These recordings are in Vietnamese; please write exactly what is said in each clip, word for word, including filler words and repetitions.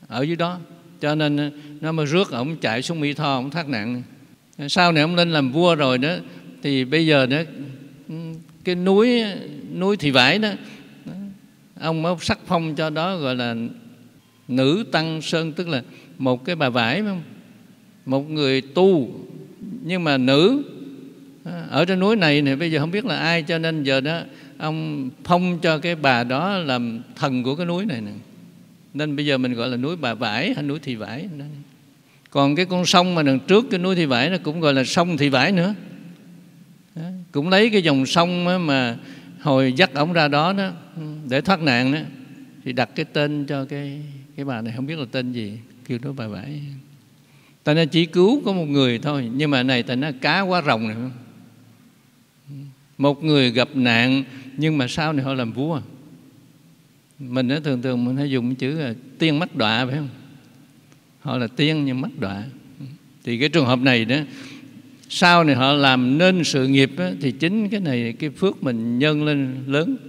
ở dưới đó, cho nên nó mới rước ổng chạy xuống Mỹ Tho, ổng thoát nạn. Sau này ổng lên làm vua rồi đó, thì bây giờ đó cái núi núi Thị Vải đó, ông mới sắc phong cho đó gọi là nữ tăng sơn, tức là một cái bà vải, phải không? Một người tu nhưng mà nữ ở trên núi này thì bây giờ không biết là ai, cho nên giờ đó ông phong cho cái bà đó làm thần của cái núi này nè. Nên bây giờ mình gọi là núi Bà Vải hay núi Thị Vải. Còn cái con sông mà đằng trước cái núi Thị Vải nó cũng gọi là sông Thị Vải nữa. Đó, cũng lấy cái dòng sông mà hồi dắt ổng ra đó, đó để thoát nạn đó, thì đặt cái tên cho cái cái bà này, không biết là tên gì, kêu nó Bà Vải. Ta nó chỉ cứu có một người thôi, nhưng mà này ta nó cá quá rồng này. Một người gặp nạn nhưng mà sau này họ làm vua. Mình nó thường thường mình hay dùng chữ là tiên mắc đọa, phải không? Họ là tiên nhưng mắc đọa. Thì cái trường hợp này đó, sau này họ làm nên sự nghiệp đó, thì chính cái này cái phước mình nhân lên lớn.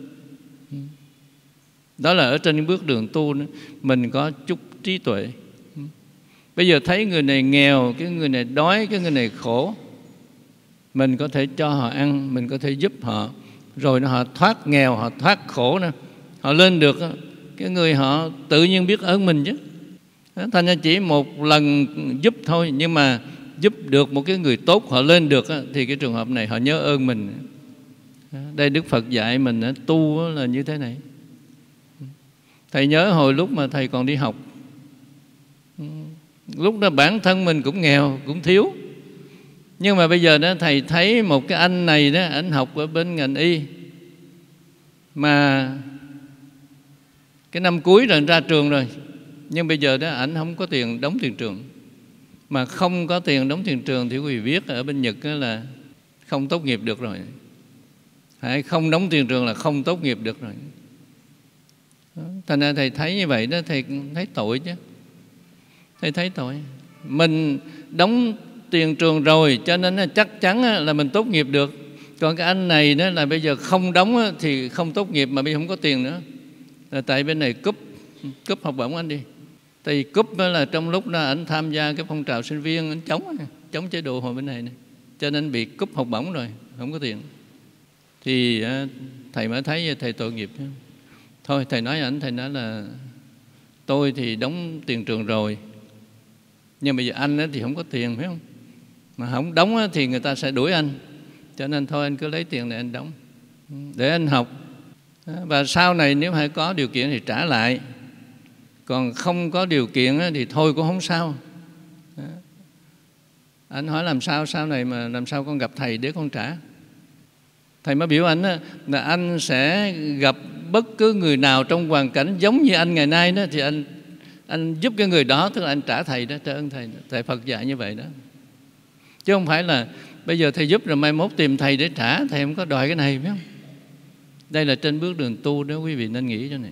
Đó là ở trên cái bước đường tu đó, mình có chút trí tuệ. Bây giờ thấy người này nghèo, cái người này đói, cái người này khổ, mình có thể cho họ ăn, mình có thể giúp họ, rồi họ thoát nghèo, họ thoát khổ nữa, họ lên được, cái người họ tự nhiên biết ơn mình chứ. Thành ra chỉ một lần giúp thôi, nhưng mà giúp được một cái người tốt họ lên được, thì cái trường hợp này họ nhớ ơn mình. Đây Đức Phật dạy mình tu là như thế này. Thầy nhớ hồi lúc mà thầy còn đi học, lúc đó bản thân mình cũng nghèo, cũng thiếu. Nhưng mà bây giờ đó thầy thấy một cái anh này đó, anh học ở bên ngành y, mà cái năm cuối rồi ra trường rồi, nhưng bây giờ đó ảnh không có tiền đóng tiền trường. Mà không có tiền đóng tiền trường thì quý vị biết ở bên Nhật là không tốt nghiệp được rồi. Hay không đóng tiền trường là không tốt nghiệp được rồi. Thành ra thầy thấy như vậy đó, thầy thấy tội chứ. Thầy thấy tội. Mình đóng tiền trường rồi cho nên chắc chắn là mình tốt nghiệp được. Còn cái anh này đó là bây giờ không đóng thì không tốt nghiệp, mà bây giờ không có tiền nữa. Là tại bên này cúp cúp học bổng anh đi. Tại vì cúp là trong lúc đó anh tham gia cái phong trào sinh viên, anh chống chống chế độ hồi bên này, này cho nên bị cúp học bổng rồi, không có tiền. Thì thầy mới thấy thầy tội nghiệp. Thôi thầy nói ảnh, thầy nói là tôi thì đóng tiền trường rồi, nhưng bây giờ anh thì không có tiền, phải không? Mà không đóng thì người ta sẽ đuổi anh, cho nên thôi anh cứ lấy tiền này anh đóng để anh học. Và sau này nếu hay có điều kiện thì trả lại, còn không có điều kiện thì thôi cũng không sao. Anh hỏi làm sao sau này mà làm sao con gặp thầy để con trả. Thầy mới biểu anh là anh sẽ gặp bất cứ người nào trong hoàn cảnh giống như anh ngày nay đó, thì anh anh giúp cái người đó, tức là anh trả thầy đó, trả ơn thầy. Thầy Phật dạy như vậy đó, chứ không phải là bây giờ thầy giúp rồi mai mốt tìm thầy để trả. Thầy không có đòi cái này, phải không? Đây là trên bước đường tu đó, quý vị nên nghĩ cho này.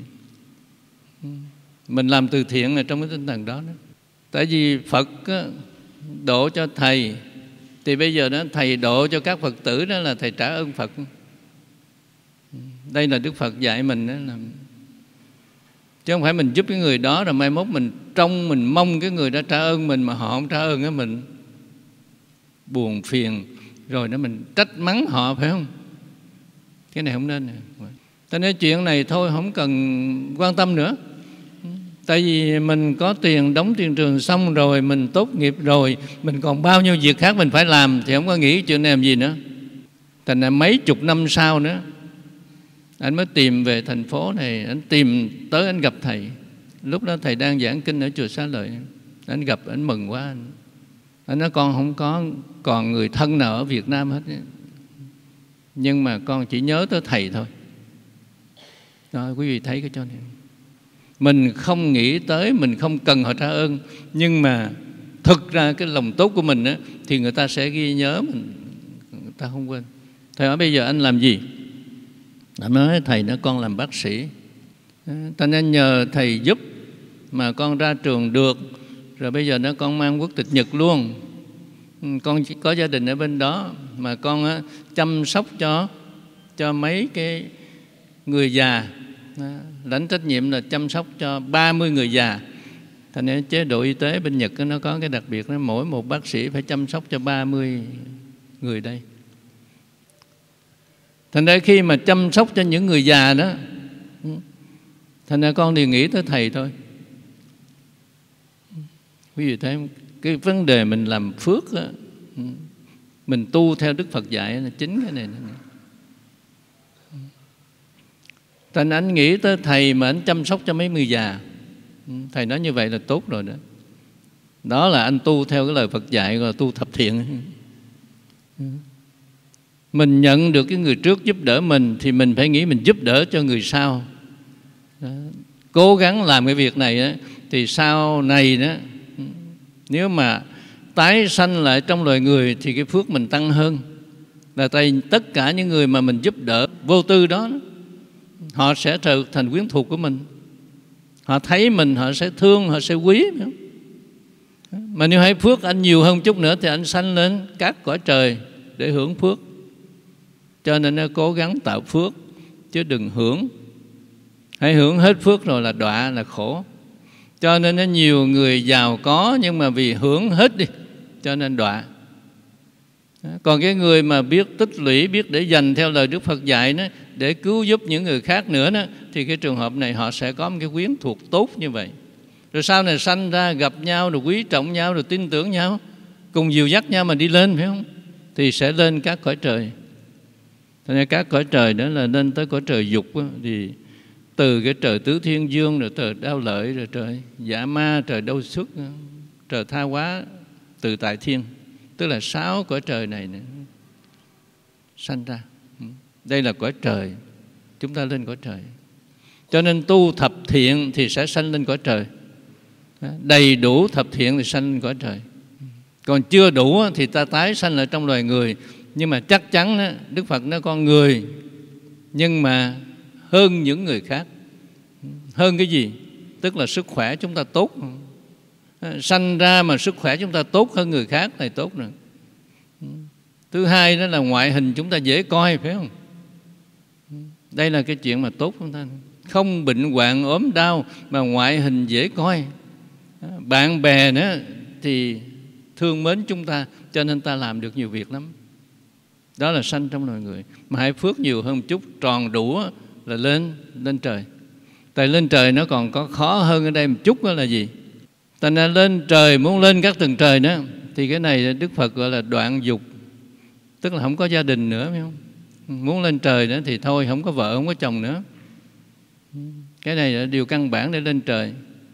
Mình làm từ thiện là trong cái tinh thần đó, đó. Tại vì Phật độ cho thầy, thì bây giờ đó thầy độ cho các Phật tử, đó là thầy trả ơn Phật. Đây là Đức Phật dạy mình đó, là chứ không phải mình giúp cái người đó rồi mai mốt mình trông mình mong cái người đó trả ơn mình mà họ không trả ơn á, mình buồn phiền rồi đó mình trách mắng họ, phải không? Cái này không nên. Cho nên chuyện này thôi không cần quan tâm nữa. Tại vì mình có tiền đóng tiền trường xong rồi, mình tốt nghiệp rồi, mình còn bao nhiêu việc khác mình phải làm, thì không có nghĩ chuyện này làm gì nữa. Thành ra mấy chục năm sau nữa, anh mới tìm về thành phố này, anh tìm tới anh gặp thầy. Lúc đó thầy đang giảng kinh ở chùa Xá Lợi. Anh gặp, anh mừng quá. Anh, anh nói con không có còn người thân nào ở Việt Nam hết, nhưng mà con chỉ nhớ tới thầy thôi. Đó, quý vị thấy cái chỗ này. Mình không nghĩ tới, mình không cần họ trả ơn, nhưng mà thực ra cái lòng tốt của mình á, thì người ta sẽ ghi nhớ mình, người ta không quên. Thầy hỏi bây giờ anh làm gì? Anh nói thầy nói con làm bác sĩ. Ta nên nhờ thầy giúp mà con ra trường được, rồi bây giờ nó con mang quốc tịch Nhật luôn. Con chỉ có gia đình ở bên đó, mà con á, chăm sóc cho cho mấy cái người già, lãnh trách nhiệm là chăm sóc cho ba mươi người già. Thành ra chế độ y tế bên Nhật nó có cái đặc biệt, nó mỗi một bác sĩ phải chăm sóc cho ba mươi người đây. Thành ra khi mà chăm sóc cho những người già đó, thành ra con thì nghĩ tới thầy thôi. Quý vị thấy cái vấn đề mình làm phước đó, mình tu theo Đức Phật dạy là chính cái này. Thành anh nghĩ tới thầy mà anh chăm sóc cho mấy người già, thầy nói như vậy là tốt rồi đó. Đó là anh tu theo cái lời Phật dạy, gọi là tu thập thiện. Mình nhận được cái người trước giúp đỡ mình thì mình phải nghĩ mình giúp đỡ cho người sau. Đó. Cố gắng làm cái việc này đó, thì sau này đó, nếu mà tái sanh lại trong loài người thì cái phước mình tăng hơn. Là tại tất cả những người mà mình giúp đỡ vô tư đó, họ sẽ trở thành quyến thuộc của mình. Họ thấy mình họ sẽ thương, họ sẽ quý. Mà nếu hay phước anh nhiều hơn chút nữa thì anh sanh lên các cõi trời để hưởng phước. Cho nên nó cố gắng tạo phước, chứ đừng hưởng. Hãy hưởng hết phước rồi là đọa, là khổ. Cho nên nó nhiều người giàu có nhưng mà vì hưởng hết đi cho nên đọa. Còn cái người mà biết tích lũy, biết để dành theo lời Đức Phật dạy đó, để cứu giúp những người khác nữa đó, thì cái trường hợp này họ sẽ có một cái quyến thuộc tốt như vậy. Rồi sau này sanh ra gặp nhau, rồi quý trọng nhau, rồi tin tưởng nhau, cùng dìu dắt nhau mà đi lên, phải không? Thì sẽ lên các cõi trời. Thế nên các cõi trời đó là lên tới cõi trời dục đó, thì từ cái trời tứ thiên dương, rồi trời đao lợi, rồi trời dạ ma, trời đâu xuất, trời tha hóa, từ tại thiên. Tức là sáu cõi trời này nữa sanh ra. Đây là cõi trời, chúng ta lên cõi trời. Cho nên tu thập thiện thì sẽ sanh lên cõi trời. Đầy đủ thập thiện thì sanh lên cõi trời. Còn chưa đủ thì ta tái sanh lại trong loài người. Nhưng mà chắc chắn đó, Đức Phật nói con người, nhưng mà hơn những người khác. Hơn cái gì? Tức là sức khỏe chúng ta tốt. Sanh ra mà sức khỏe chúng ta tốt hơn người khác thì tốt rồi. Thứ hai đó là ngoại hình chúng ta dễ coi, phải không? Đây là cái chuyện mà tốt chúng ta. Không bệnh hoạn ốm đau mà ngoại hình dễ coi. Bạn bè nữa thì thương mến chúng ta, cho nên ta làm được nhiều việc lắm. Đó là sanh trong loài người. Mà hãy phước nhiều hơn một chút, tròn đủ là lên lên trời. Tại lên trời nó còn có khó hơn ở đây một chút, đó là gì? Thành ra lên trời, muốn lên các tầng trời nữa, thì cái này Đức Phật gọi là đoạn dục. Tức là không có gia đình nữa, phải không? Muốn lên trời nữa thì thôi, không có vợ, không có chồng nữa. Cái này là điều căn bản để lên trời,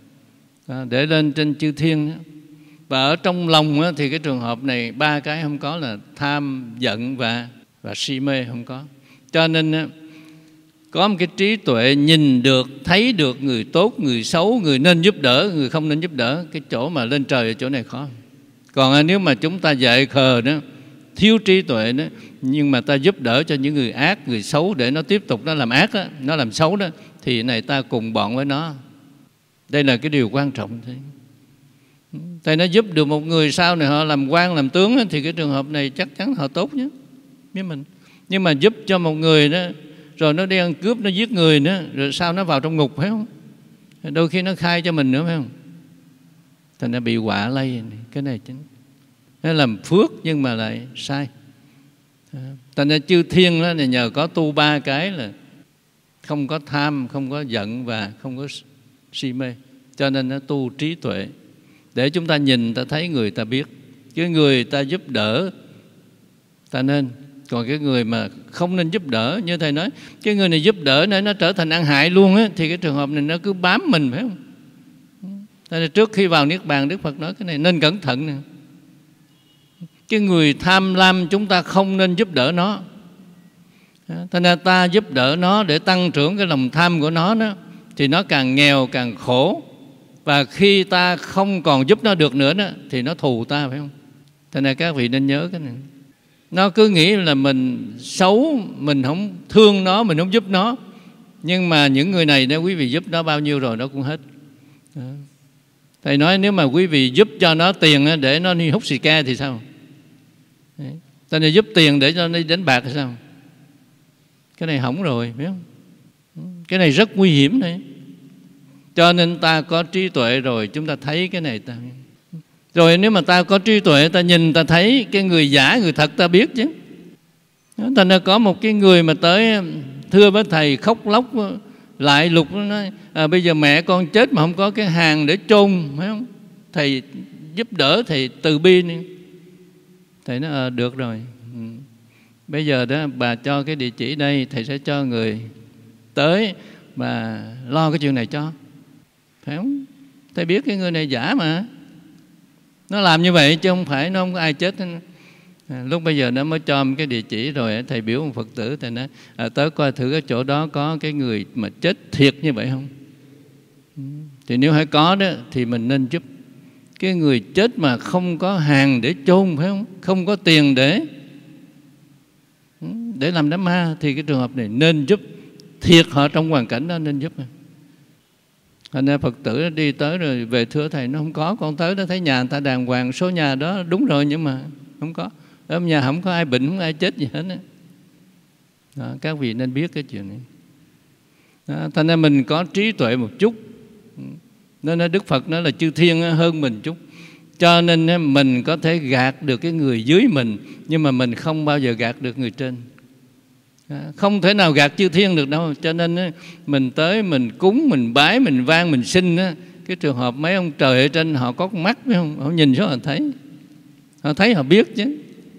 để lên trên chư thiên. Và ở trong lòng thì cái trường hợp này ba cái không có, là tham, giận và, và si mê không có. Cho nên có một cái trí tuệ nhìn được, thấy được người tốt, người xấu, người nên giúp đỡ, người không nên giúp đỡ. Cái chỗ mà lên trời ở chỗ này khó. Còn nếu mà chúng ta dại khờ đó, thiếu trí tuệ đó, nhưng mà ta giúp đỡ cho những người ác, người xấu để nó tiếp tục nó làm ác đó, nó làm xấu đó, thì này ta cùng bọn với nó. Đây là cái điều quan trọng. Tại nó giúp được một người sau này họ làm quan, làm tướng đó, thì cái trường hợp này chắc chắn họ tốt nhất với mình. Nhưng mà giúp cho một người đó, rồi nó đi ăn cướp, nó giết người nữa, rồi sao nó vào trong ngục, phải không? Đôi khi nó khai cho mình nữa, phải không? Thành ra bị họa lây. Cái này chính nó làm phước nhưng mà lại sai. Thành ra chư thiên đó, nhờ có tu ba cái là không có tham, không có giận và không có si mê, cho nên nó tu trí tuệ để chúng ta nhìn, ta thấy người ta biết. Cái người ta giúp đỡ ta nên. Còn cái người mà không nên giúp đỡ, như thầy nói, cái người này giúp đỡ nên nó trở thành ăn hại luôn á, thì cái trường hợp này nó cứ bám mình, phải không? Nên trước khi vào Niết Bàn, Đức Phật nói cái này nên cẩn thận nè. Cái người tham lam chúng ta không nên giúp đỡ nó. Thế nên ta giúp đỡ nó để tăng trưởng cái lòng tham của nó đó, thì nó càng nghèo càng khổ. Và khi ta không còn giúp nó được nữa đó, thì nó thù ta, phải không? Thế nên các vị nên nhớ cái này. Nó cứ nghĩ là mình xấu, mình không thương nó, mình không giúp nó. Nhưng mà những người này nếu quý vị giúp nó bao nhiêu rồi nó cũng hết. Đó. Thầy nói nếu mà quý vị giúp cho nó tiền để nó đi hút xì ke thì sao? Ta này giúp tiền để cho nó đi đánh bạc thì sao? Cái này hỏng rồi, phải không? Cái này rất nguy hiểm này. Cho nên ta có trí tuệ rồi chúng ta thấy cái này ta. Rồi nếu mà ta có trí tuệ, ta nhìn ta thấy cái người giả người thật ta biết chứ. Thành ra có một cái người mà tới thưa với thầy khóc lóc lại lục, nó nói à, bây giờ mẹ con chết mà không có cái hàng để chôn, phải không? Thầy giúp đỡ, thầy từ bi đi. Thầy nói à, được rồi, ừ. Bây giờ đó bà cho cái địa chỉ đây, thầy sẽ cho người tới mà lo cái chuyện này cho, phải không? Thầy biết cái người này giả mà. Nó làm như vậy chứ không phải nó không có ai chết. À, lúc bây giờ nó mới cho cái địa chỉ rồi, thầy biểu một Phật tử, thầy nói à, tới coi thử cái chỗ đó có cái người mà chết thiệt như vậy không. Thì nếu hay có đó thì mình nên giúp. Cái người chết mà không có hàng để chôn, phải không? Không có tiền để để làm đám ma, thì cái trường hợp này nên giúp. Thiệt họ trong hoàn cảnh đó nên giúp. Thành ra Phật tử đi tới rồi về thưa thầy, nó không có, con tới đó thấy nhà người ta đàng hoàng, số nhà đó đúng rồi nhưng mà không có. Ở nhà không có ai bệnh, không có ai chết gì hết đó. Đó, các vị nên biết cái chuyện này. Đó, thành ra mình có trí tuệ một chút. Nên nói Đức Phật nói là chư thiên hơn mình chút. Cho nên mình có thể gạt được cái người dưới mình, nhưng mà mình không bao giờ gạt được người trên. Không thể nào gạt chư thiên được đâu. Cho nên mình tới mình cúng, mình bái, mình vang, mình xin. Cái trường hợp mấy ông trời ở trên họ có con mắt, phải không? Họ nhìn xuống họ thấy. Họ thấy họ biết chứ.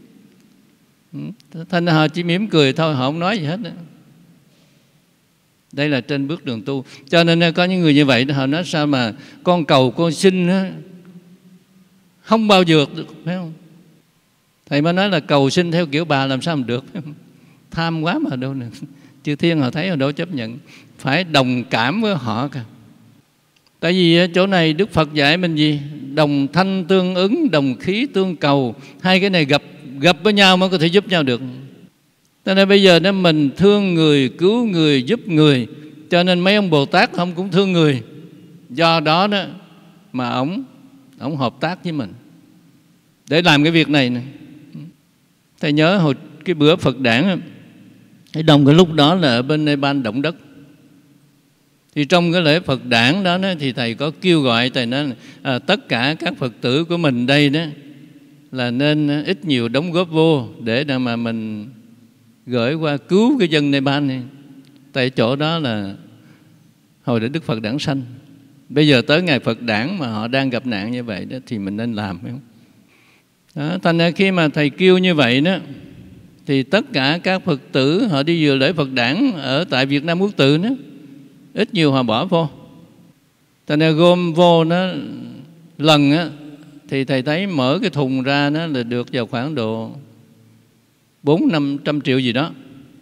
Thành ra họ chỉ mỉm cười thôi, họ không nói gì hết đó. Đây là trên bước đường tu. Cho nên có những người như vậy, họ nói sao mà con cầu con xin đó, không bao giờ được, phải không? Thầy mới nói là cầu xin theo kiểu bà làm sao mà được, phải không? Tham quá mà đâu nè. Chư thiên họ thấy họ đâu chấp nhận. Phải đồng cảm với họ cả. Tại vì chỗ này Đức Phật dạy mình gì? Đồng thanh tương ứng, đồng khí tương cầu. Hai cái này gặp gặp với nhau mới có thể giúp nhau được. Cho nên bây giờ nếu mình thương người, cứu người, giúp người, cho nên mấy ông Bồ Tát không cũng thương người. Do đó đó mà ổng ổng hợp tác với mình để làm cái việc này nè. Thầy nhớ hồi cái bữa Phật đản, cái đồng cái lúc đó là ở bên Nepal động đất. Thì trong cái lễ Phật đản đó, đó thì thầy có kêu gọi, thầy nói à, tất cả các Phật tử của mình đây đó là nên ít nhiều đóng góp vô để mà mình gửi qua cứu cái dân Nepal này. Tại chỗ đó là hồi để Đức Phật đản sanh. Bây giờ tới ngày Phật đản mà họ đang gặp nạn như vậy đó, thì mình nên làm, phải không? Đó, thành ra khi mà thầy kêu như vậy đó, thì tất cả các Phật tử họ đi dự lễ Phật đản ở tại Việt Nam Quốc Tự đó, ít nhiều họ bỏ vô. Thành ra gom vô nó lần á, thì thầy thấy mở cái thùng ra nó là được vào khoảng độ bốn năm trăm triệu gì đó.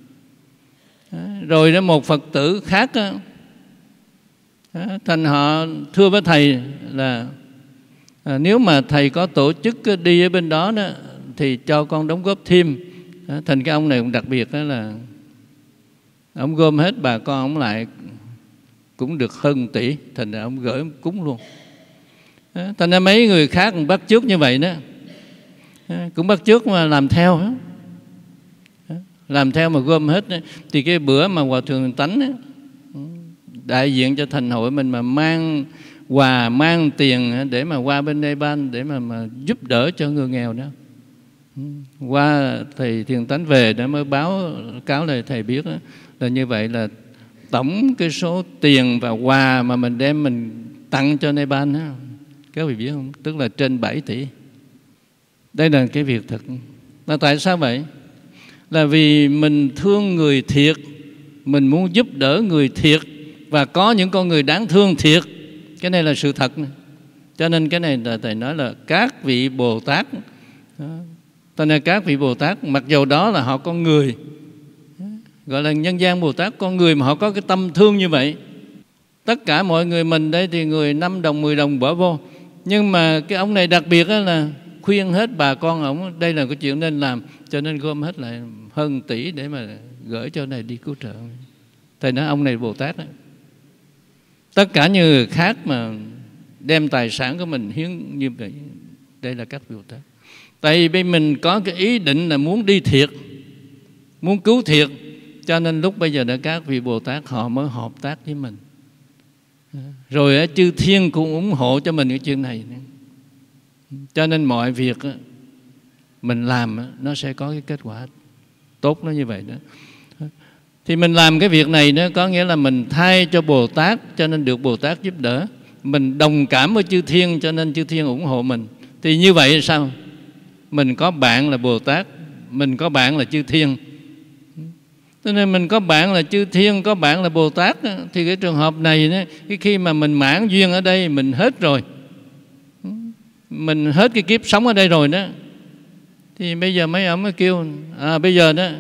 Rồi đó một Phật tử khác á, thành họ thưa với thầy là à, nếu mà thầy có tổ chức đi ở bên đó, đó thì cho con đóng góp thêm. Thành cái ông này cũng đặc biệt đó là ông gom hết bà con ông lại cũng được hơn tỷ, thành ra ông gửi cúng luôn. Thành ra mấy người khác cũng bắt chước như vậy đó, cũng bắt chước mà làm theo đó. Làm theo mà gom hết đó. Thì cái bữa mà Hòa Thượng Tánh đó, đại diện cho thành hội mình mà mang quà, mang tiền để mà qua bên Nepal để mà, mà giúp đỡ cho người nghèo đó. Qua thầy Thiền Tánh về đã mới báo cáo lại thầy biết đó, là như vậy là tổng cái số tiền và quà mà mình đem mình tặng cho Nepal đó, các vị biết không? Tức là trên bảy tỷ. Đây là cái việc thật. Là tại sao vậy? Là vì mình thương người thiệt, mình muốn giúp đỡ người thiệt, và có những con người đáng thương thiệt. Cái này là sự thật này. Cho nên cái này là thầy nói là các vị Bồ Tát đó. Cho nên các vị Bồ Tát mặc dù đó là họ con người, gọi là nhân gian Bồ Tát, con người mà họ có cái tâm thương như vậy. Tất cả mọi người mình đây thì người năm đồng, mười đồng bỏ vô. Nhưng mà cái ông này đặc biệt là khuyên hết bà con ổng đây là cái chuyện nên làm, cho nên gom hết lại hơn tỷ để mà gửi cho này đi cứu trợ. Thầy nói ông này Bồ Tát đó. Tất cả những người khác mà đem tài sản của mình hiến như vậy, đây là các Bồ Tát. Tại vì mình có cái ý định là muốn đi thiệt, muốn cứu thiệt, cho nên lúc bây giờ đã các vị Bồ Tát họ mới hợp tác với mình. Rồi chư thiên cũng ủng hộ cho mình cái chuyện này. Cho nên mọi việc mình làm nó sẽ có cái kết quả tốt nó như vậy đó. Thì mình làm cái việc này đó có nghĩa là mình thay cho Bồ Tát, cho nên được Bồ Tát giúp đỡ. Mình đồng cảm với chư thiên, cho nên chư thiên ủng hộ mình. Thì như vậy là sao? Mình có bạn là Bồ Tát, mình có bạn là chư thiên. Cho nên mình có bạn là chư thiên, có bạn là Bồ Tát. Thì cái trường hợp này đó, cái khi mà mình mãn duyên ở đây, mình hết rồi, mình hết cái kiếp sống ở đây rồi đó, thì bây giờ mấy ông mới kêu à, bây giờ đó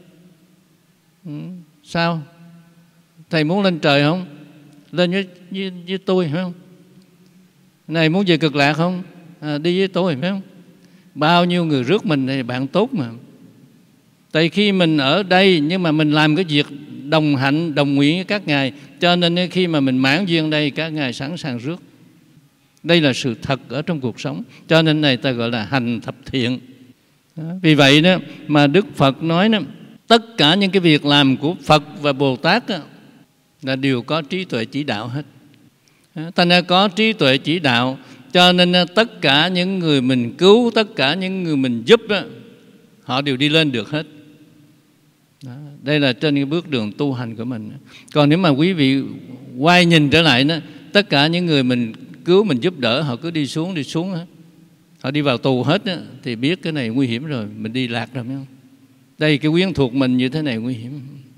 sao? Thầy muốn lên trời không? Lên với, với, với tôi phải không? Này muốn về Cực Lạc không? À, đi với tôi phải không? Bao nhiêu người rước mình này bạn tốt mà. Tại khi mình ở đây nhưng mà mình làm cái việc đồng hạnh, đồng nguyện với các ngài, cho nên khi mà mình mãn duyên đây, các ngài sẵn sàng rước. Đây là sự thật ở trong cuộc sống. Cho nên này ta gọi là hành thập thiện. Đó. Vì vậy đó mà Đức Phật nói đó, tất cả những cái việc làm của Phật và Bồ Tát đó, là đều có trí tuệ chỉ đạo hết. Ta nên có trí tuệ chỉ đạo, cho nên tất cả những người mình cứu, tất cả những người mình giúp đó, họ đều đi lên được hết. Đó. Đây là trên cái bước đường tu hành của mình. Còn nếu mà quý vị quay nhìn trở lại đó, tất cả những người mình cứu, mình giúp đỡ, họ cứ đi xuống, đi xuống hết. Họ đi vào tù hết đó, thì biết cái này nguy hiểm rồi, mình đi lạc rồi phải không? Đây cái quyến thuộc mình như thế này nguy hiểm.